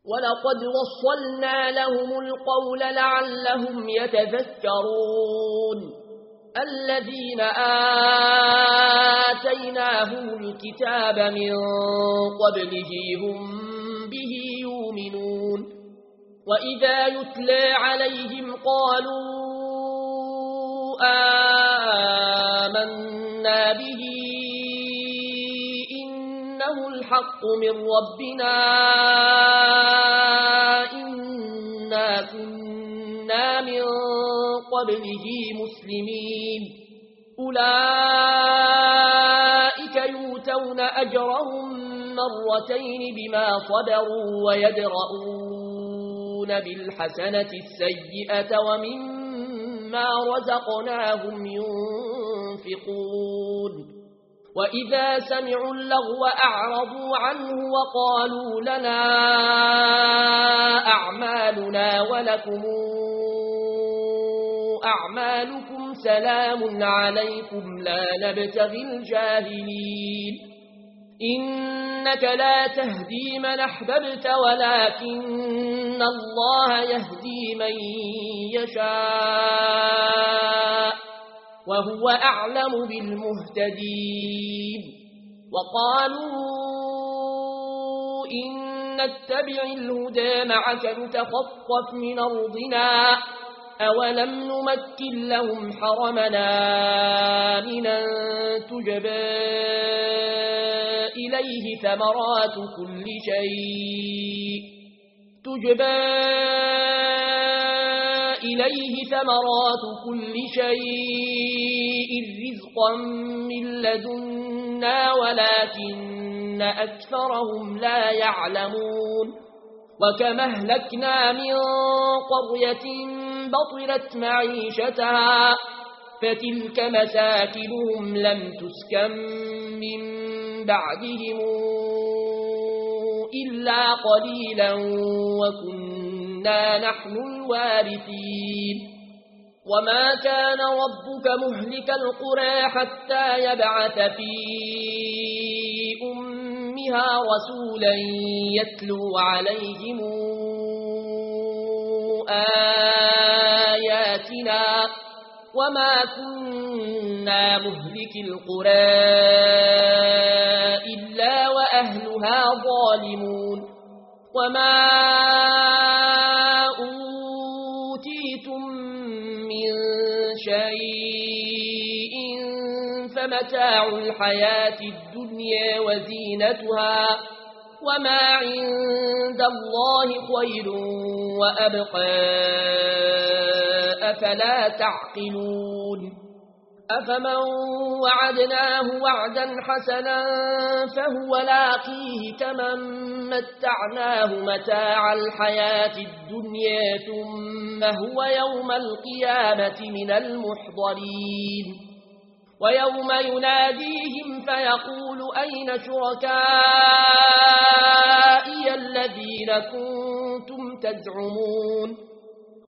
ولقد وصلنا لهم القول لعلهم يتذكرون الذين آتيناهم الكتاب من قبله هم به يؤمنون وإذا يتلى عليهم قالوا آمنا به إنه الحق من ربنا إنا كنا من قبله مسلمين أولئك يؤتون أجرهم مرتين بما صبروا ويدرؤون بالحسنة السيئة ومما رزقناهم ينفقون وإذا سمعوا اللغو أعرضوا عنه وقالوا لنا أعمالنا ولكم أعمالكم سلام عليكم لا نبتغي الجاهلين إنك لا تهدي من أحببت ولكن الله يهدي من يشاء وهو أعلم بالمهتدين وقالوا إن نتبع الهدى معك نتخطف من أرضنا أولم نمكن لهم حرمنا آمنا تجبى إليه ثمرات كل شيء رزقا من لدنا ولكن أكثرهم لا يعلمون وكما أهلكنا من قرية بطرت معيشتها فتلك مساكنهم لم تسكن من بعدهم إلا قليلا وكنا نحن الوارثين وما كان ربك مهلك القرى حتى يبعث في أمها رسولا يتلو عليهم آياتنا وما كنا مهلك القرى إلا وأهلها ظالمون وما أوتيتم من شيء فمتاع الحياة الدنيا وزينتها وما عند الله خير وأبقى أفلا تعقلون أفمن وعدناه وعدا حسنا فهو لاقيه كمن متعناه متاع الحياة الدنيا ثم هو يوم القيامة من المحضرين ويوم يناديهم فيقول أين شركائي الذين كنتم تزعمون